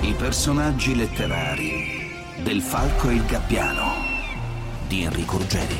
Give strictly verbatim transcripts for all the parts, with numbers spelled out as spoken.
I personaggi letterari del Falco e il Gabbiano di Enrico Ruggeri.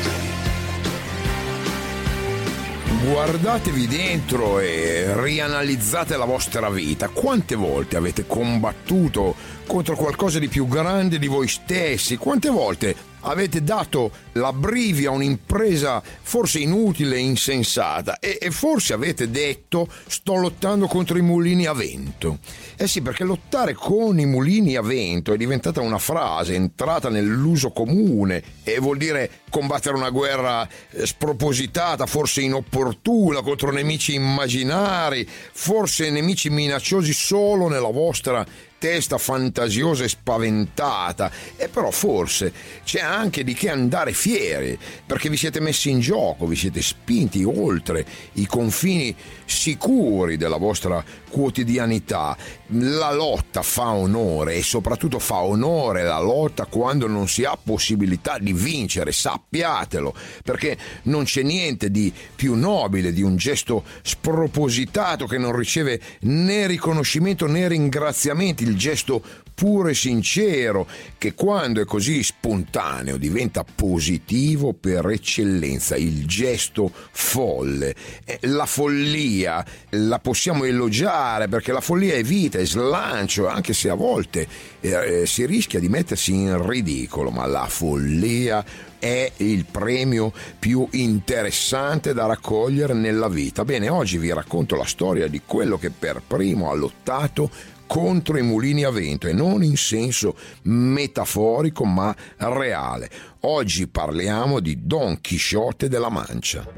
Guardatevi dentro e rianalizzate la vostra vita. Quante volte avete combattuto contro qualcosa di più grande di voi stessi? Quante volte avete dato l'abbrivio a un'impresa forse inutile e insensata e, e forse avete detto: sto lottando contro i mulini a vento? Eh sì, perché lottare con i mulini a vento è diventata una frase entrata nell'uso comune e vuol dire combattere una guerra spropositata, forse inopportuna, contro nemici immaginari, forse nemici minacciosi solo nella vostra testa fantasiosa e spaventata. E però forse c'è anche di che andare fieri, perché vi siete messi in gioco, vi siete spinti oltre i confini sicuri della vostra quotidianità. La lotta fa onore e soprattutto fa onore la lotta quando non si ha possibilità di vincere, sappiatelo, perché non c'è niente di più nobile di un gesto spropositato che non riceve né riconoscimento né ringraziamenti, il gesto puro e sincero che quando è così spontaneo diventa positivo per eccellenza, il gesto folle. La follia la possiamo elogiare perché la follia è vita, è slancio, anche se a volte eh, si rischia di mettersi in ridicolo, ma la follia è il premio più interessante da raccogliere nella vita. Bene, oggi vi racconto la storia di quello che per primo ha lottato contro i mulini a vento, e non in senso metaforico ma reale. Oggi parliamo di Don Chisciotte della Mancia.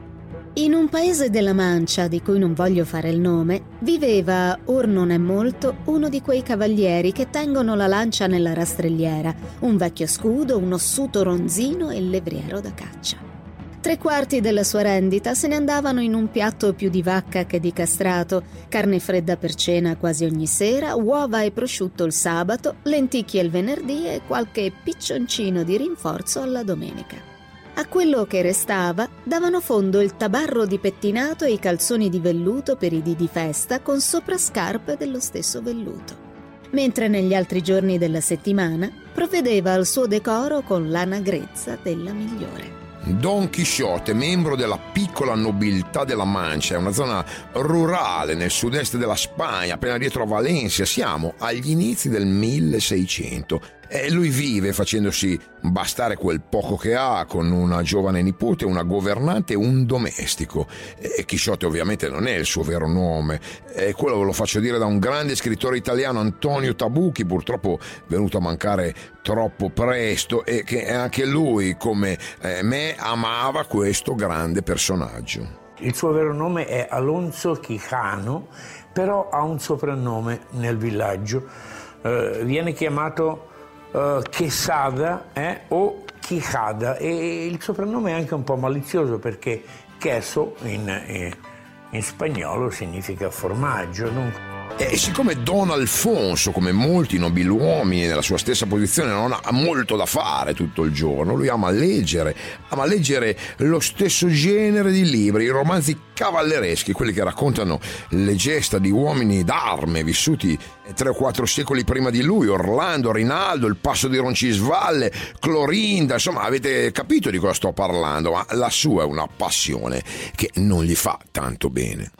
In un paese della Mancia, di cui non voglio fare il nome, viveva, or non è molto, uno di quei cavalieri che tengono la lancia nella rastrelliera, un vecchio scudo, un ossuto ronzino e il levriero da caccia. Tre quarti della sua rendita se ne andavano in un piatto più di vacca che di castrato, carne fredda per cena quasi ogni sera, uova e prosciutto il sabato, lenticchie il venerdì e qualche piccioncino di rinforzo alla domenica. A quello che restava davano fondo il tabarro di pettinato e i calzoni di velluto per i dì di festa con soprascarpe dello stesso velluto, mentre negli altri giorni della settimana provvedeva al suo decoro con lana grezza della migliore. Don Chisciotte, membro della piccola nobiltà della Mancia, è una zona rurale nel sud-est della Spagna, appena dietro a Valencia. Siamo agli inizi del milleseicento e lui vive facendosi bastare quel poco che ha con una giovane nipote, una governante e un domestico. E Chisciotte ovviamente non è il suo vero nome, e quello ve lo faccio dire da un grande scrittore italiano, Antonio Tabucchi, purtroppo venuto a mancare troppo presto, e che anche lui, come eh, me, amava questo grande personaggio. Il suo vero nome è Alonso Quijano, però ha un soprannome nel villaggio. Eh, viene chiamato Uh, Quesada eh, o Quijada, e il soprannome è anche un po' malizioso perché queso in, in, in spagnolo significa formaggio. Non... E siccome Don Alfonso, come molti nobiluomini nella sua stessa posizione, non ha molto da fare tutto il giorno, lui ama leggere, ama leggere lo stesso genere di libri, i romanzi cavallereschi, quelli che raccontano le gesta di uomini d'arme vissuti tre o quattro secoli prima di lui: Orlando, Rinaldo, il passo di Roncisvalle, Clorinda. Insomma, avete capito di cosa sto parlando, ma la sua è una passione che non gli fa tanto bene.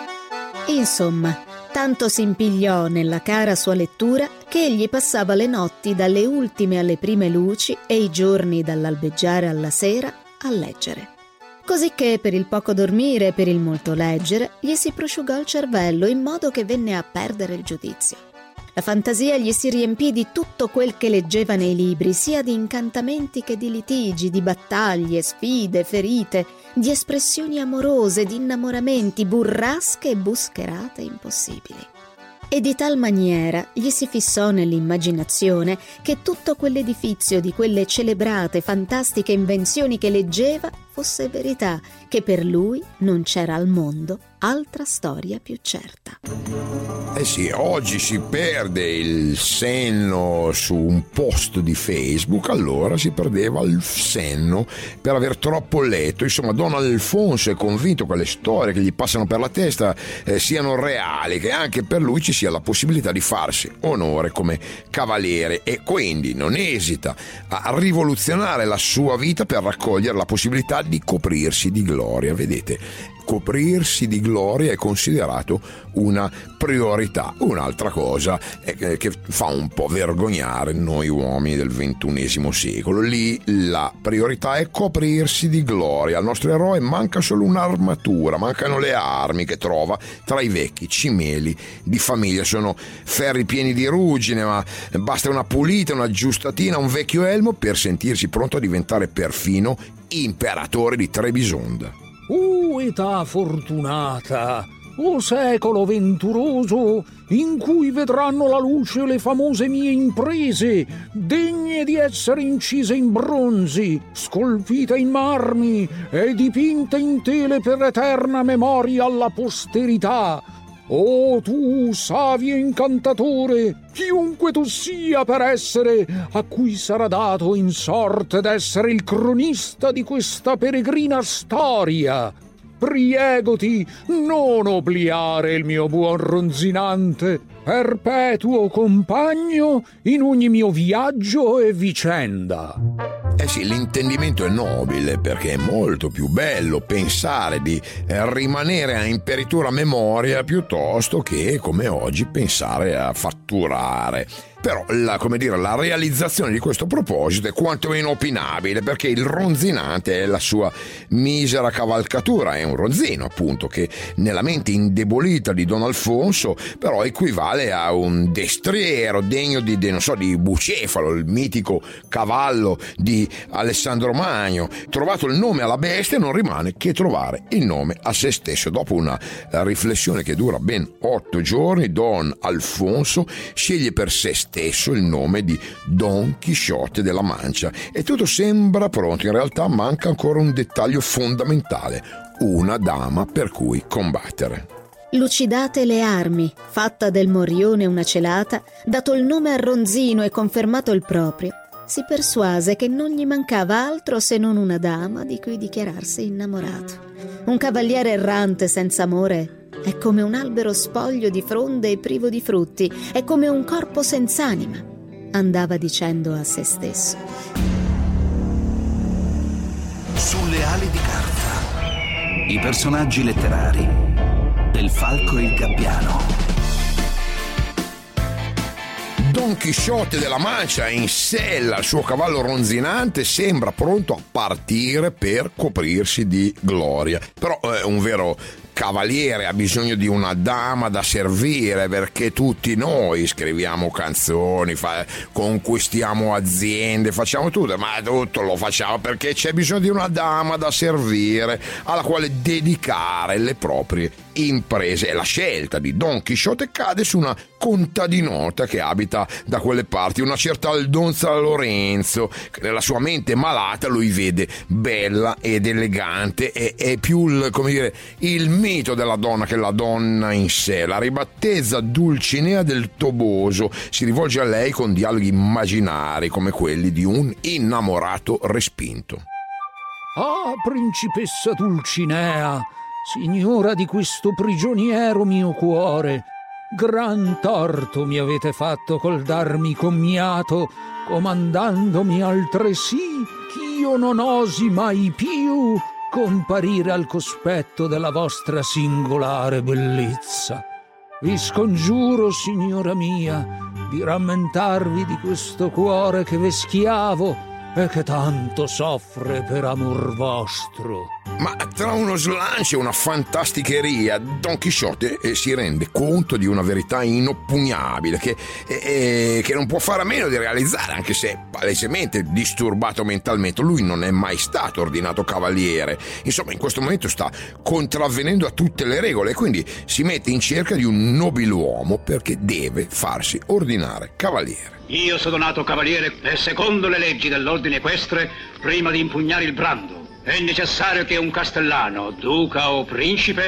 Insomma, tanto si impigliò nella cara sua lettura che egli passava le notti dalle ultime alle prime luci e i giorni dall'albeggiare alla sera a leggere. Cosicché per il poco dormire e per il molto leggere gli si prosciugò il cervello in modo che venne a perdere il giudizio. La fantasia gli si riempì di tutto quel che leggeva nei libri, sia di incantamenti che di litigi, di battaglie, sfide, ferite, di espressioni amorose, di innamoramenti, burrasche e buscherate impossibili. E di tal maniera gli si fissò nell'immaginazione che tutto quell'edifizio di quelle celebrate, fantastiche invenzioni che leggeva fosse verità, che per lui non c'era al mondo altra storia più certa. Eh sì, oggi si perde il senno su un post di Facebook, allora si perdeva il senno per aver troppo letto. Insomma, Don Alfonso è convinto che le storie che gli passano per la testa eh, siano reali, che anche per lui ci sia la possibilità di farsi onore come cavaliere, e quindi non esita a rivoluzionare la sua vita per raccogliere la possibilità di coprirsi di gloria. Vedete, coprirsi di gloria è considerato una priorità. Un'altra cosa è che fa un po' vergognare noi uomini del ventunesimo secolo. Lì la priorità è coprirsi di gloria. Al nostro eroe manca solo un'armatura, mancano le armi che trova tra i vecchi cimeli di famiglia. Sono ferri pieni di ruggine, ma basta una pulita, una aggiustatina, un vecchio elmo per sentirsi pronto a diventare perfino imperatore di Trebisonda. Oh, età fortunata! O secolo venturoso in cui vedranno la luce le famose mie imprese, degne di essere incise in bronzi, scolpite in marmi e dipinte in tele per eterna memoria alla posterità. O tu, savio incantatore, chiunque tu sia per essere, a cui sarà dato in sorte d'essere il cronista di questa peregrina storia, priegoti non obliare il mio buon Ronzinante, perpetuo compagno in ogni mio viaggio e vicenda. Eh sì, l'intendimento è nobile, perché è molto più bello pensare di rimanere a imperitura memoria piuttosto che, come oggi, pensare a fatturare. Però la, come dire, la realizzazione di questo proposito è quantomeno opinabile, perché il ronzinante è la sua misera cavalcatura, è un ronzino appunto che nella mente indebolita di Don Alfonso però equivale a un destriero degno di, di non so, di Bucefalo, il mitico cavallo di Alessandro Magno. Trovato il nome alla bestia, non rimane che trovare il nome a se stesso. Dopo una riflessione che dura ben otto giorni, Don Alfonso sceglie per se stesso il nome di Don Chisciotte della Mancia e tutto sembra pronto. In realtà manca ancora un dettaglio fondamentale: una dama per cui combattere. Lucidate le armi, fatta del morione una celata, dato il nome a Ronzino e confermato il proprio, si persuase che non gli mancava altro se non una dama di cui dichiararsi innamorato. Un cavaliere errante senza amore è come un albero spoglio di fronde e privo di frutti, è come un corpo senza anima, andava dicendo a se stesso. Sulle ali di carta, i personaggi letterari del Falco e il Gabbiano. Don Chisciotte della Mancia in sella al suo cavallo ronzinante sembra pronto a partire per coprirsi di gloria. Però è un vero cavaliere, ha bisogno di una dama da servire, perché tutti noi scriviamo canzoni, fa, conquistiamo aziende, facciamo tutto, ma tutto lo facciamo perché c'è bisogno di una dama da servire alla quale dedicare le proprie imprese. E la scelta di Don Chisciotte cade su una contadinota che abita da quelle parti, una certa Aldonza Lorenzo, che nella sua mente malata lui vede bella ed elegante, e è più il, come dire, il mito della donna che la donna in sé. La ribattezza Dulcinea del Toboso, si rivolge a lei con dialoghi immaginari come quelli di un innamorato respinto. Ah, principessa Dulcinea, signora di questo prigioniero mio cuore, gran torto mi avete fatto col darmi commiato, comandandomi altresì ch'io non osi mai più comparire al cospetto della vostra singolare bellezza. Vi scongiuro, signora mia, di rammentarvi di questo cuore che ve schiavo e che tanto soffre per amor vostro. Ma tra uno slancio e una fantasticheria, Don Chisciotte eh, si rende conto di una verità inoppugnabile che, eh, che non può fare a meno di realizzare, anche se palesemente disturbato mentalmente. Lui non è mai stato ordinato cavaliere, insomma in questo momento sta contravvenendo a tutte le regole e quindi si mette in cerca di un nobiluomo perché deve farsi ordinare cavaliere. Io sono nato cavaliere e secondo le leggi dell'ordine equestre, prima di impugnare il brando, è necessario che un castellano, duca o principe,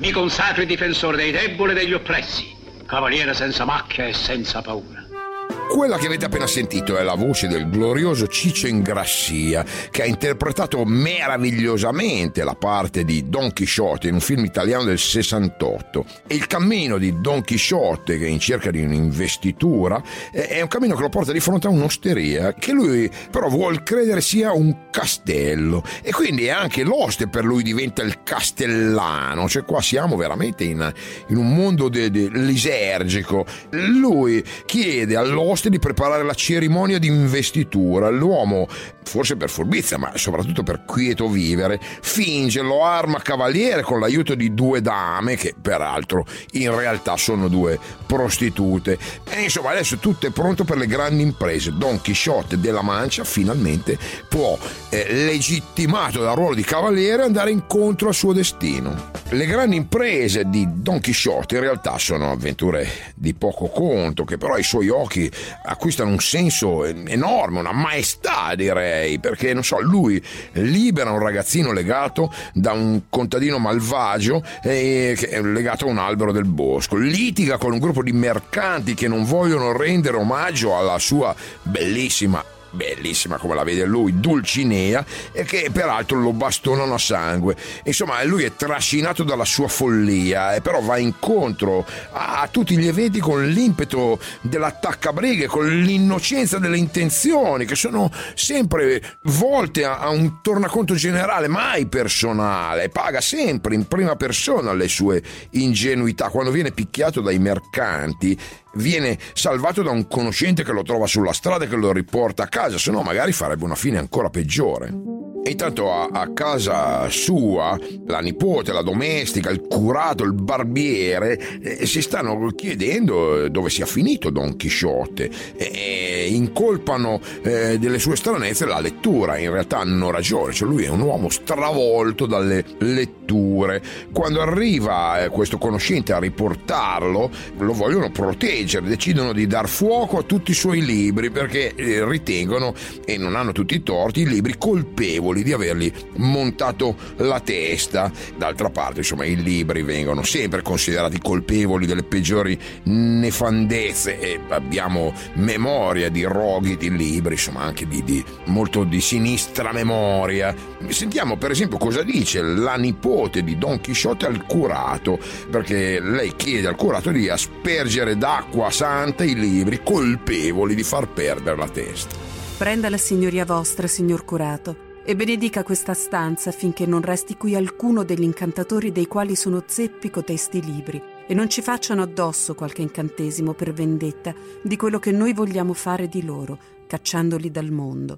mi consacri difensore dei deboli e degli oppressi, cavaliere senza macchia e senza paura. Quella che avete appena sentito è la voce del glorioso Ciccio Ingrassia, che ha interpretato meravigliosamente la parte di Don Chisciotte in un film italiano del sessantotto. E il cammino di Don Chisciotte, che è in cerca di un'investitura, è un cammino che lo porta di fronte a un'osteria che lui però vuol credere sia un castello, e quindi anche l'oste per lui diventa il castellano. Cioè qua siamo veramente in, in un mondo de, de, lisergico. Lui chiede all'oste di preparare la cerimonia di investitura. L'uomo, forse per furbizia ma soprattutto per quieto vivere, finge, lo arma cavaliere con l'aiuto di due dame che peraltro in realtà sono due prostitute. E insomma adesso tutto è pronto per le grandi imprese. Don Chisciotte della Mancia finalmente può, eh, legittimato dal ruolo di cavaliere, andare incontro al suo destino. Le grandi imprese di Don Chisciotte in realtà sono avventure di poco conto, che però ai suoi occhi acquistano un senso enorme, una maestà direi, perché non so, lui libera un ragazzino legato da un contadino malvagio eh, che è legato a un albero del bosco, litiga con un gruppo di mercanti che non vogliono rendere omaggio alla sua bellissima bellissima come la vede lui Dulcinea, e che peraltro lo bastonano a sangue. Insomma, lui è trascinato dalla sua follia e però va incontro a, a tutti gli eventi con l'impeto dell'attaccabrighe, con l'innocenza delle intenzioni che sono sempre volte a, a un tornaconto generale, mai personale. Paga sempre in prima persona le sue ingenuità. Quando viene picchiato dai mercanti viene salvato da un conoscente che lo trova sulla strada e che lo riporta a casa, se no magari farebbe una fine ancora peggiore. E intanto a, a casa sua la nipote, la domestica, il curato, il barbiere eh, si stanno chiedendo dove sia finito Don Chisciotte e, e incolpano eh, delle sue stranezze la lettura. In realtà hanno ragione, cioè lui è un uomo stravolto dalle letture. Quando arriva eh, questo conoscente a riportarlo, lo vogliono proteggere, decidono di dar fuoco a tutti i suoi libri perché eh, ritengono, e non hanno tutti i torti, i libri colpevoli di avergli montato la testa. D'altra parte, insomma, i libri vengono sempre considerati colpevoli delle peggiori nefandezze e abbiamo memoria di roghi di libri, insomma anche di, di molto di sinistra memoria. Sentiamo per esempio cosa dice la nipote di Don Chisciotte al curato, perché lei chiede al curato di aspergere d'acqua santa i libri colpevoli di far perdere la testa. Prenda la signoria vostra, signor curato, e benedica questa stanza affinché non resti qui alcuno degli incantatori dei quali sono zeppi cotesti libri, e non ci facciano addosso qualche incantesimo per vendetta di quello che noi vogliamo fare di loro, cacciandoli dal mondo.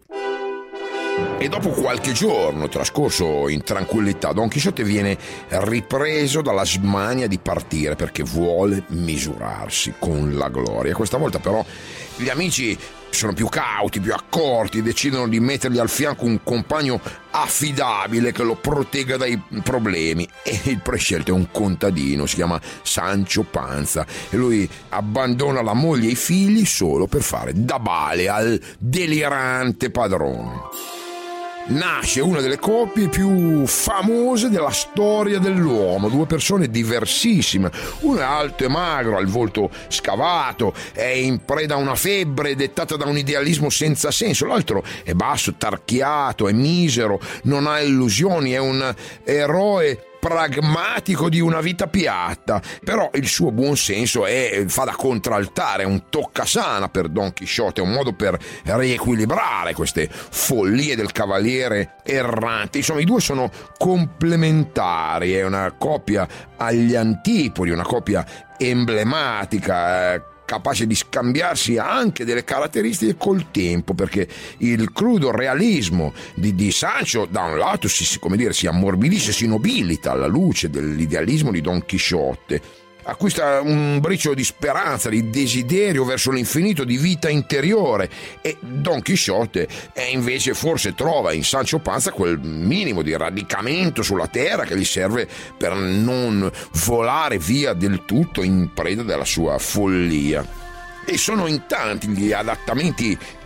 E dopo qualche giorno trascorso in tranquillità, Don Chisciotte viene ripreso dalla smania di partire perché vuole misurarsi con la gloria. Questa volta però gli amici sono più cauti, più accorti, decidono di mettergli al fianco un compagno affidabile che lo protegga dai problemi, e il prescelto è un contadino, si chiama Sancho Panza, e lui abbandona la moglie e i figli solo per fare da bale al delirante padrone. Nasce una delle coppie più famose della storia dell'uomo, due persone diversissime. Uno è alto e magro, ha il volto scavato, è in preda a una febbre dettata da un idealismo senza senso. L'altro è basso, tarchiato, è misero, non ha illusioni, è un eroe pragmatico di una vita piatta, però il suo buon senso è, fa da contraltare, è un toccasana per Don Chisciotte, è un modo per riequilibrare queste follie del cavaliere errante. Insomma, i due sono complementari, è una coppia agli antipodi, una coppia emblematica, eh, capace di scambiarsi anche delle caratteristiche col tempo, perché il crudo realismo di, di Sancho da un lato si, come dire, si ammorbidisce, si nobilita alla luce dell'idealismo di Don Chisciotte, acquista un briciolo di speranza, di desiderio verso l'infinito, di vita interiore, e Don Chisciotte è invece forse trova in Sancho Panza quel minimo di radicamento sulla terra che gli serve per non volare via del tutto in preda della sua follia. E sono in tanti gli adattamenti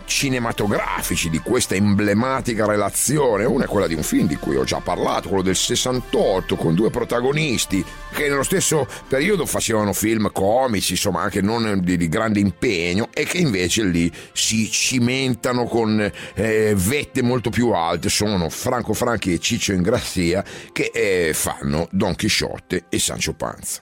cinematografici di questa emblematica relazione. Una è quella di un film di cui ho già parlato, quello del sessantotto, con due protagonisti che nello stesso periodo facevano film comici, insomma anche non di, di grande impegno, e che invece lì si cimentano con eh, vette molto più alte. Sono Franco Franchi e Ciccio Ingrassia, che eh, fanno Don Chisciotte e Sancho Panza.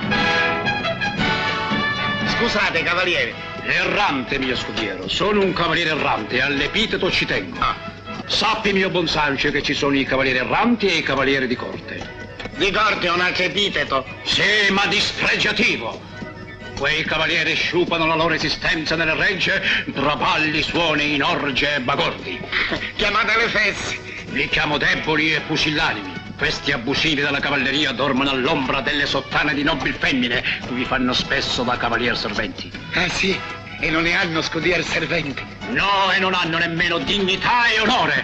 Scusate, cavaliere. Errante, mio scudiero. Sono un cavaliere errante e all'epiteto ci tengo. Ah. Sappi, mio buon Sancio, che ci sono i cavalieri erranti e i cavalieri di corte. Di corte è un altro epiteto? Sì, ma dispregiativo. Quei cavalieri sciupano la loro esistenza nelle regge, braballi, suoni in orge e bagordi. Chiamatele fessi. Li chiamo deboli e pusillanimi. Questi abusivi della cavalleria dormono all'ombra delle sottane di nobili femmine, cui fanno spesso da cavalier serventi. Ah sì? E non ne hanno scudier serventi? No, e non hanno nemmeno dignità e onore,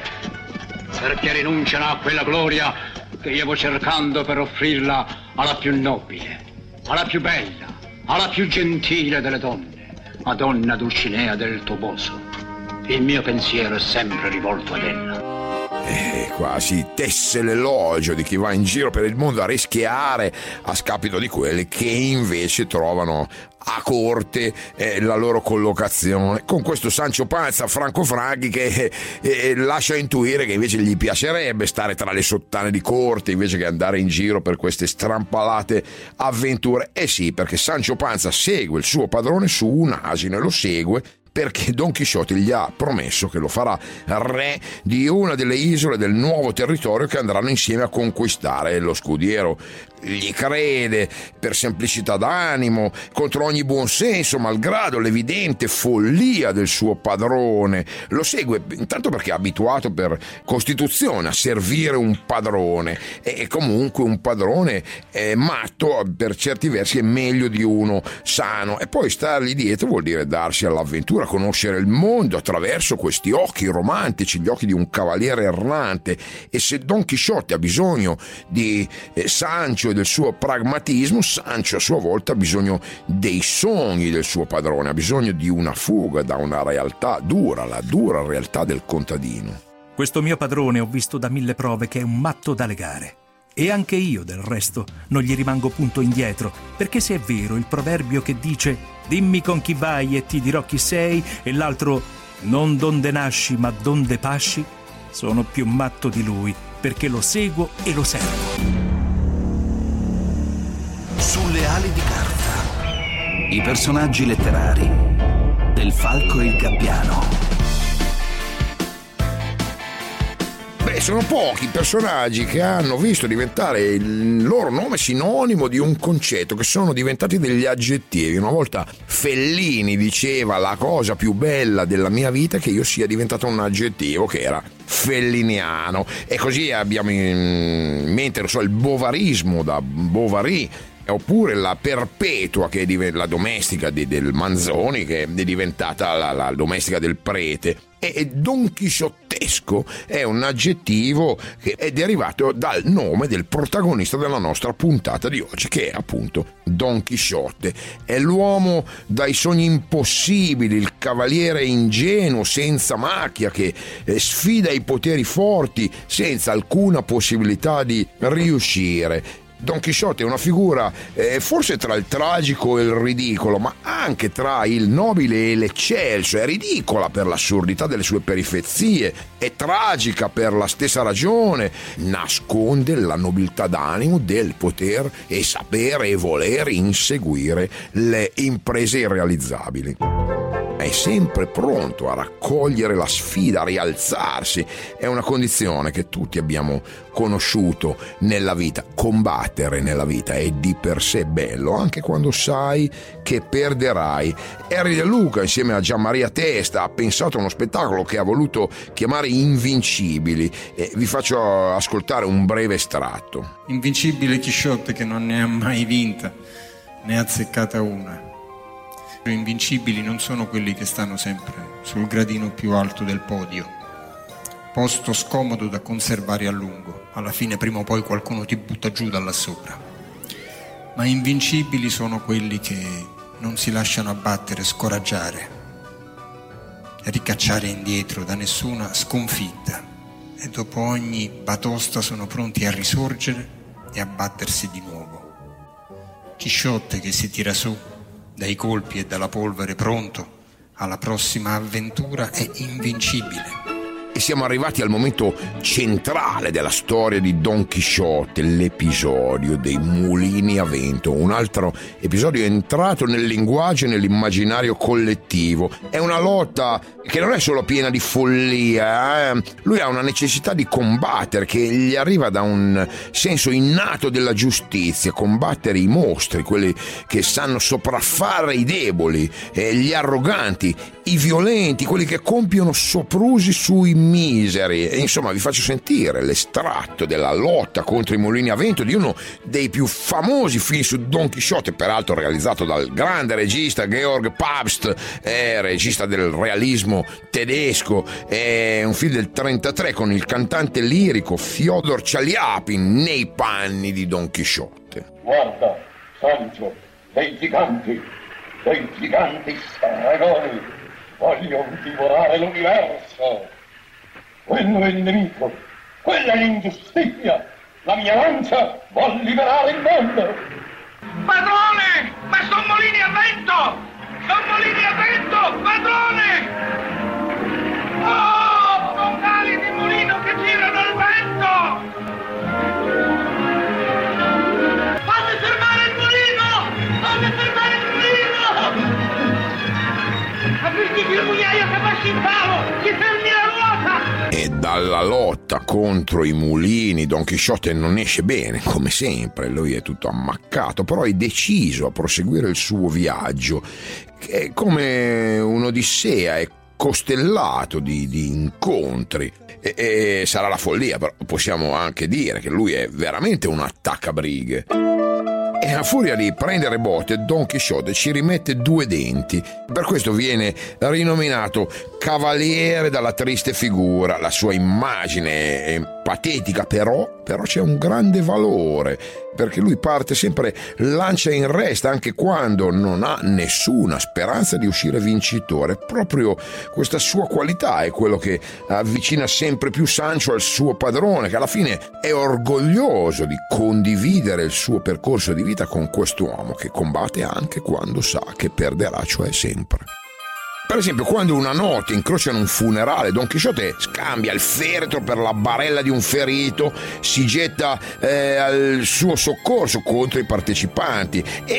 perché rinunciano a quella gloria che io vo cercando per offrirla alla più nobile, alla più bella, alla più gentile delle donne, a donna Dulcinea del Toboso. Il mio pensiero è sempre rivolto ad ella. E qua si tesse l'elogio di chi va in giro per il mondo a rischiare a scapito di quelli che invece trovano a corte eh, la loro collocazione, con questo Sancho Panza Franco Franchi che eh, eh, lascia intuire che invece gli piacerebbe stare tra le sottane di corte invece che andare in giro per queste strampalate avventure. Eh sì, perché Sancho Panza segue il suo padrone su un asino, e lo segue perché Don Chisciotte gli ha promesso che lo farà re di una delle isole del nuovo territorio che andranno insieme a conquistare. Lo scudiero gli crede per semplicità d'animo, contro ogni buonsenso, malgrado l'evidente follia del suo padrone. Lo segue intanto perché è abituato per costituzione a servire un padrone, e comunque un padrone è matto per certi versi è meglio di uno sano, e poi stargli dietro vuol dire darsi all'avventura, conoscere il mondo attraverso questi occhi romantici, gli occhi di un cavaliere errante. E se Don Chisciotte ha bisogno di eh, Sancho e del suo pragmatismo, Sancho a sua volta ha bisogno dei sogni del suo padrone, ha bisogno di una fuga da una realtà dura, la dura realtà del contadino. Questo mio padrone ho visto da mille prove che è un matto da legare. E anche io, del resto, non gli rimango punto indietro, perché se è vero il proverbio che dice «Dimmi con chi vai e ti dirò chi sei», e l'altro «Non donde nasci ma donde pasci», sono più matto di lui, perché lo seguo e lo servo. Sulle ali di carta. I personaggi letterari del Falco e il Gabbiano. Beh, sono pochi i personaggi che hanno visto diventare il loro nome sinonimo di un concetto, che sono diventati degli aggettivi. Una volta Fellini diceva: la cosa più bella della mia vita è che io sia diventato un aggettivo, che era felliniano. E così abbiamo in mente, non so, il bovarismo da Bovary, oppure la Perpetua, che è la domestica di, del Manzoni, che è diventata la, la domestica del prete. E Don Chisciottesco è un aggettivo che è derivato dal nome del protagonista della nostra puntata di oggi, che è appunto Don Chisciotte. È l'uomo dai sogni impossibili, il cavaliere ingenuo senza macchia che sfida i poteri forti senza alcuna possibilità di riuscire. Don Chisciotte è una figura eh, forse tra il tragico e il ridicolo, ma anche tra il nobile e l'eccelso. È ridicola per l'assurdità delle sue perifezie, è tragica per la stessa ragione, nasconde la nobiltà d'animo del poter e sapere e voler inseguire le imprese irrealizzabili. È sempre pronto a raccogliere la sfida, a rialzarsi. È una condizione che tutti abbiamo conosciuto nella vita. Combattere nella vita è di per sé bello, anche quando sai che perderai. Henry De Luca, insieme a Gianmaria Testa, ha pensato a uno spettacolo che ha voluto chiamare Invincibili. E vi faccio ascoltare un breve estratto. Invincibile Chisciotte, che non ne ha mai vinta, ne ha azzeccata una. Invincibili non sono quelli che stanno sempre sul gradino più alto del podio, posto scomodo da conservare a lungo. Alla fine prima o poi qualcuno ti butta giù da là sopra. Ma invincibili sono quelli che non si lasciano abbattere, scoraggiare, ricacciare indietro da nessuna sconfitta, e dopo ogni batosta sono pronti a risorgere e a battersi di nuovo. Chisciotte che si tira su dai colpi e dalla polvere, pronto alla prossima avventura, è invincibile. E siamo arrivati al momento centrale della storia di Don Chisciotte, l'episodio dei mulini a vento, un altro episodio entrato nel linguaggio e nell'immaginario collettivo. È una lotta che non è solo piena di follia, eh? Lui ha una necessità di combattere che gli arriva da un senso innato della giustizia, combattere i mostri, quelli che sanno sopraffare i deboli, eh, gli arroganti, i violenti, quelli che compiono soprusi sui miseri. E insomma vi faccio sentire l'estratto della lotta contro i mulini a vento di uno dei più famosi film su Don Chisciotte, peraltro realizzato dal grande regista Georg Pabst, eh, regista del realismo tedesco. È un film del trentatré con il cantante lirico Fyodor Chaliapin nei panni di Don Chisciotte. Guarda, Sancho, dei giganti, dei giganti stregoni vogliono divorare l'universo. Quello è il nemico, quella è l'ingiustizia. La mia lancia vuol liberare il mondo. Padrone, ma son mulini a vento! Son mulini a vento, padrone! Oh, vocali di mulino che girano al vento! Fate fermare il mulino! Fate fermare il mulino! Apriti il mugnaio che passi in palo! Ti fermi la ruota! E dalla lotta contro i mulini Don Chisciotte non esce bene, come sempre. Lui è tutto ammaccato, però è deciso a proseguire il suo viaggio, che è come un'odissea, è costellato di, di incontri. E, e sarà la follia, però possiamo anche dire che lui è veramente un attaccabrighe. E a furia di prendere botte, Don Chisciotte ci rimette due denti. Per questo viene rinominato Cavaliere dalla triste figura. La sua immagine è patetica, però, però c'è un grande valore, perché lui parte sempre lancia in resta anche quando non ha nessuna speranza di uscire vincitore. Proprio questa sua qualità è quello che avvicina sempre più Sancho al suo padrone, che alla fine è orgoglioso di condividere il suo percorso di vita con quest'uomo che combatte anche quando sa che perderà, cioè sempre. Per esempio, quando una notte incrociano un funerale, Don Chisciotte scambia il feretro per la barella di un ferito, si getta eh, al suo soccorso contro i partecipanti,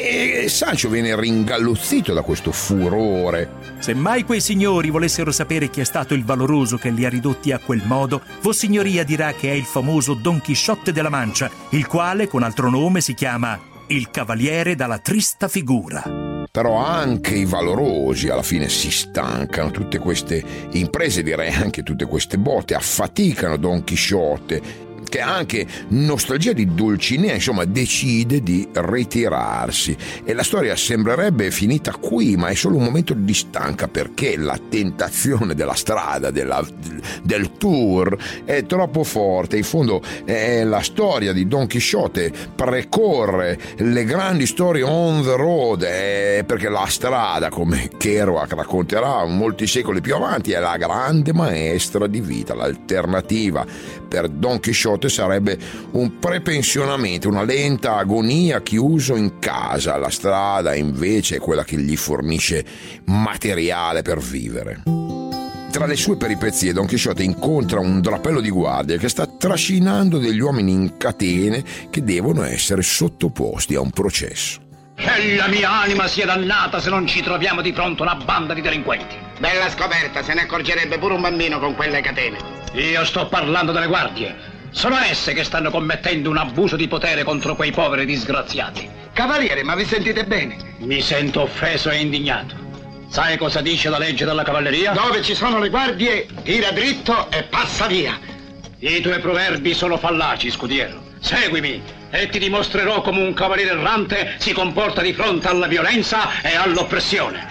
e Sancho viene ringalluzzito da questo furore. Se mai quei signori volessero sapere chi è stato il valoroso che li ha ridotti a quel modo, Vossignoria dirà che è il famoso Don Chisciotte della Mancia, il quale con altro nome si chiama il Cavaliere dalla trista figura. Però anche i valorosi alla fine si stancano. Tutte queste imprese, direi anche tutte queste botte, affaticano Don Chisciotte, che ha anche nostalgia di Dulcinea, insomma decide di ritirarsi. E la storia sembrerebbe finita qui, ma è solo un momento di stanca, perché la tentazione della strada, della, del tour è troppo forte. In fondo eh, la storia di Don Chisciotte precorre le grandi storie on the road, eh, perché la strada, come Kerouac racconterà molti secoli più avanti, è la grande maestra di vita. L'alternativa per Don Chisciotte sarebbe un prepensionamento, una lenta agonia chiuso in casa. La strada invece è quella che gli fornisce materiale per vivere. Tra le sue peripezie Don Chisciotte incontra un drappello di guardia che sta trascinando degli uomini in catene che devono essere sottoposti a un processo. Che la mia anima sia dannata se non ci troviamo di fronte a una banda di delinquenti. Bella scoperta, se ne accorgerebbe pure un bambino con quelle catene. Io sto parlando delle guardie. Sono esse che stanno commettendo un abuso di potere contro quei poveri disgraziati. Cavaliere, ma vi sentite bene? Mi sento offeso e indignato. Sai cosa dice la legge della cavalleria? Dove ci sono le guardie, tira dritto e passa via. I tuoi proverbi sono fallaci, scudiero. Seguimi e ti dimostrerò come un cavaliere errante si comporta di fronte alla violenza e all'oppressione.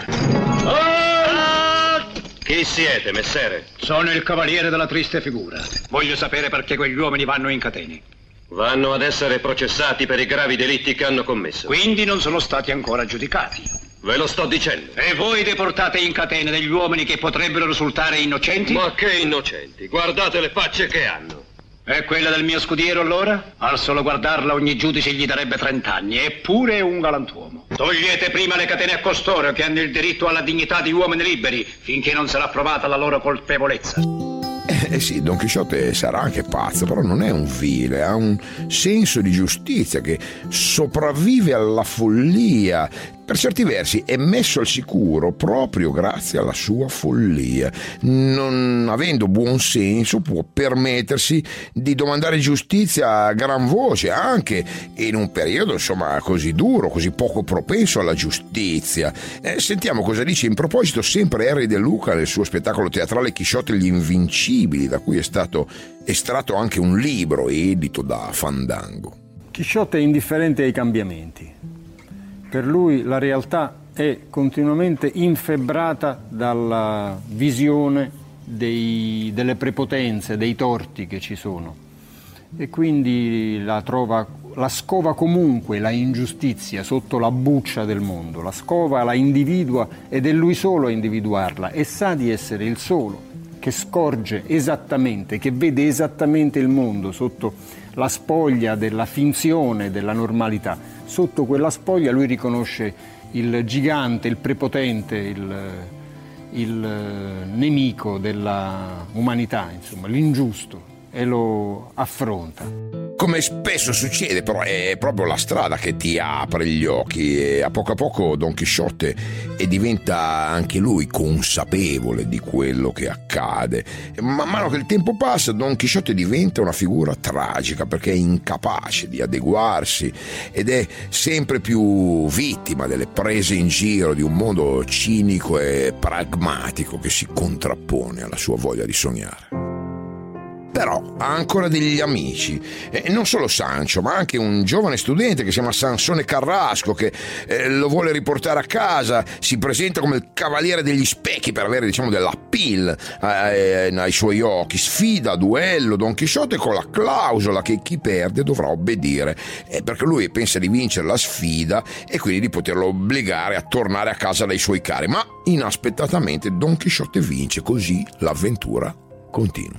Oh! Chi siete, messere? Sono il cavaliere della triste figura. Voglio sapere perché quegli uomini vanno in catene. Vanno ad essere processati per i gravi delitti che hanno commesso. Quindi non sono stati ancora giudicati. Ve lo sto dicendo. E voi deportate in catene degli uomini che potrebbero risultare innocenti? Ma che innocenti? Guardate le facce che hanno. E quella del mio scudiero allora? Al solo guardarla ogni giudice gli darebbe trent'anni, eppure è un galantuomo. Togliete prima le catene a costoro che hanno il diritto alla dignità di uomini liberi, finché non sarà provata la loro colpevolezza. Eh sì, Don Chisciotte sarà anche pazzo, però non è un vile, ha un senso di giustizia che sopravvive alla follia. Per certi versi è messo al sicuro proprio grazie alla sua follia. Non avendo buon senso può permettersi di domandare giustizia a gran voce, anche in un periodo insomma così duro, così poco propenso alla giustizia. Eh, sentiamo cosa dice in proposito sempre Henry De Luca nel suo spettacolo teatrale Chisciotte e gli Invincibili, da cui è stato estratto anche un libro edito da Fandango. Chisciotte è indifferente ai cambiamenti. Per lui la realtà è continuamente infebbrata dalla visione dei, delle prepotenze, dei torti che ci sono, e quindi la trova, la scova comunque la ingiustizia sotto la buccia del mondo, la scova, la individua ed è lui solo a individuarla e sa di essere il solo che scorge esattamente, che vede esattamente il mondo sotto la spoglia della finzione, della normalità. Sotto quella spoglia lui riconosce il gigante, il prepotente, il, il nemico della umanità, insomma, l'ingiusto, e lo affronta. Come spesso succede, però è proprio la strada che ti apre gli occhi e a poco a poco Don Chisciotte e diventa anche lui consapevole di quello che accade. Man mano che il tempo passa Don Chisciotte diventa una figura tragica perché è incapace di adeguarsi ed è sempre più vittima delle prese in giro di un mondo cinico e pragmatico che si contrappone alla sua voglia di sognare. Però ha ancora degli amici, e non solo Sancho, ma anche un giovane studente che si chiama Sansone Carrasco che eh, lo vuole riportare a casa, si presenta come il cavaliere degli specchi per avere, diciamo, dell'appeal eh, ai suoi occhi, sfida a duello Don Chisciotte con la clausola che chi perde dovrà obbedire, eh, perché lui pensa di vincere la sfida e quindi di poterlo obbligare a tornare a casa dai suoi cari, ma inaspettatamente Don Chisciotte vince, così l'avventura continua.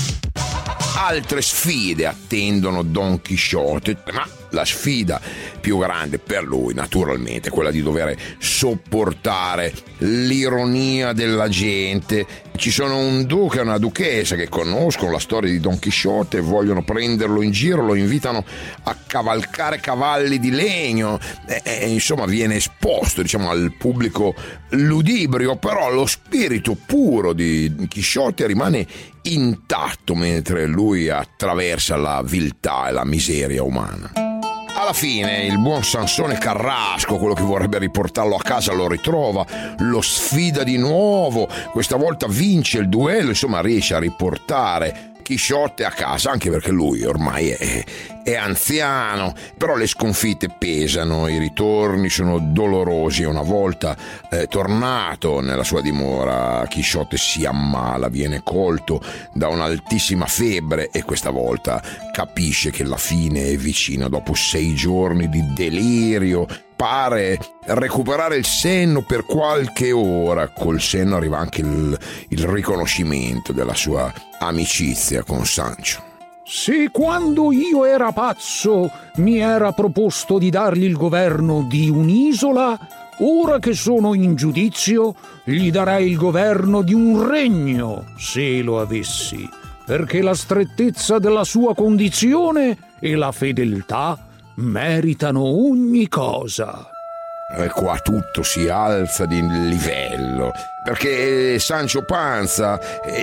Altre sfide attendono Don Chisciotte, ma la sfida più grande per lui naturalmente è quella di dover sopportare l'ironia della gente. Ci sono un duca e una duchessa che conoscono la storia di Don Chisciotte e vogliono prenderlo in giro, lo invitano a cavalcare cavalli di legno e, e insomma viene esposto, diciamo, al pubblico ludibrio, però lo spirito puro di Chisciotte rimane intatto mentre lui attraversa la viltà e la miseria umana. Alla fine il buon Sansone Carrasco, quello che vorrebbe riportarlo a casa, lo ritrova, lo sfida di nuovo, questa volta vince il duello, insomma riesce a riportare Chisciotte a casa, anche perché lui ormai è, è anziano, però le sconfitte pesano, i ritorni sono dolorosi e una volta eh, tornato nella sua dimora Chisciotte si ammala, viene colto da un'altissima febbre e questa volta capisce che la fine è vicina. Dopo sei giorni di delirio pare recuperare il senno per qualche ora, col senno arriva anche il, il riconoscimento della sua amicizia con Sancho. Se quando io era pazzo mi era proposto di dargli il governo di un'isola, ora che sono in giudizio gli darei il governo di un regno, se lo avessi, perché la strettezza della sua condizione e la fedeltà meritano ogni cosa. E qua tutto si alza di livello, perché Sancho Panza,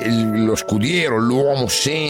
lo scudiero, l'uomo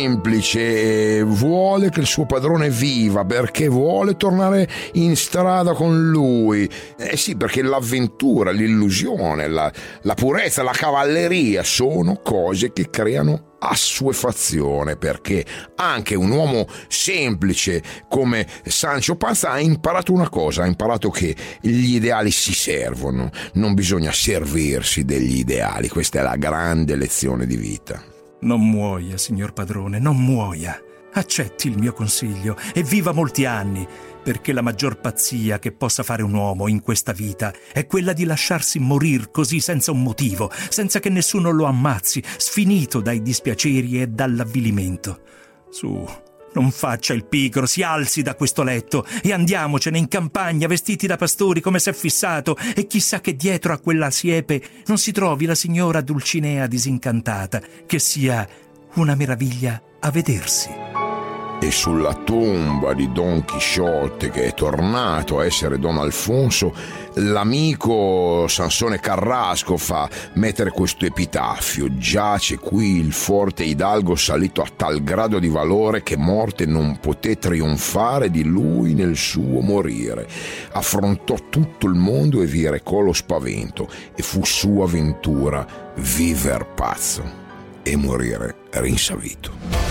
semplice, vuole che il suo padrone viva perché vuole tornare in strada con lui. Eh sì, perché l'avventura, l'illusione, la, la purezza, la cavalleria sono cose che creano assuefazione, perché anche un uomo semplice come Sancho Panza ha imparato una cosa, ha imparato che gli ideali si servono, non bisogna servirsi degli ideali. Questa è la grande lezione di vita. Non muoia, signor padrone, non muoia. accetti il mio consiglio e viva molti anni, perché la maggior pazzia che possa fare un uomo in questa vita è quella di lasciarsi morir così senza un motivo, senza che nessuno lo ammazzi, sfinito dai dispiaceri e dall'avvilimento. Su, non faccia il pigro, si alzi da questo letto e andiamocene in campagna vestiti da pastori come s'è fissato, e chissà che dietro a quella siepe non si trovi la signora Dulcinea disincantata, che sia una meraviglia a vedersi. E sulla tomba di Don Chisciotte, che è tornato a essere Don Alfonso, l'amico Sansone Carrasco fa mettere questo epitafio: giace qui il forte hidalgo salito a tal grado di valore che morte non poté trionfare di lui nel suo morire. Affrontò tutto il mondo e vi recò lo spavento, e fu sua ventura viver pazzo e morire rinsavito.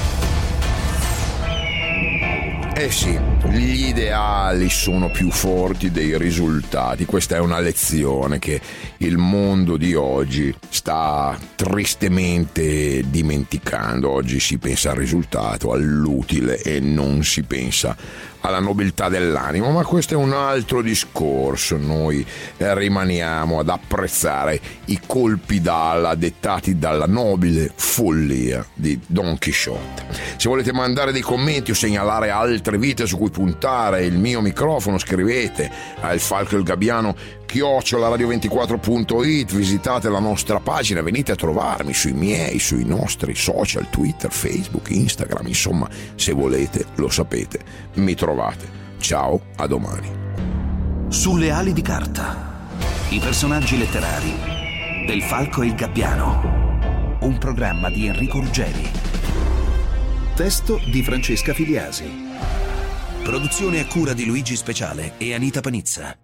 Eh sì, gli ideali sono più forti dei risultati. Questa è una lezione che il mondo di oggi sta tristemente dimenticando. Oggi si pensa al risultato, all'utile, e non si pensa alla nobiltà dell'animo, ma questo è un altro discorso. Noi rimaniamo ad apprezzare i colpi d'ala dettati dalla nobile follia di Don Chisciotte. Se volete mandare dei commenti o segnalare altre vite su cui puntare il mio microfono, scrivete al Falco e il Gabbiano chiocciola radio ventiquattro punto it, visitate la nostra pagina, venite a trovarmi sui miei, sui nostri social, Twitter, Facebook, Instagram, insomma, se volete, lo sapete, mi trovate. Ciao, a domani. Sulle ali di carta, i personaggi letterari del Falco e il Gabbiano, un programma di Enrico Ruggeri. Testo di Francesca Filiasi. Produzione a cura di Luigi Speciale e Anita Panizza.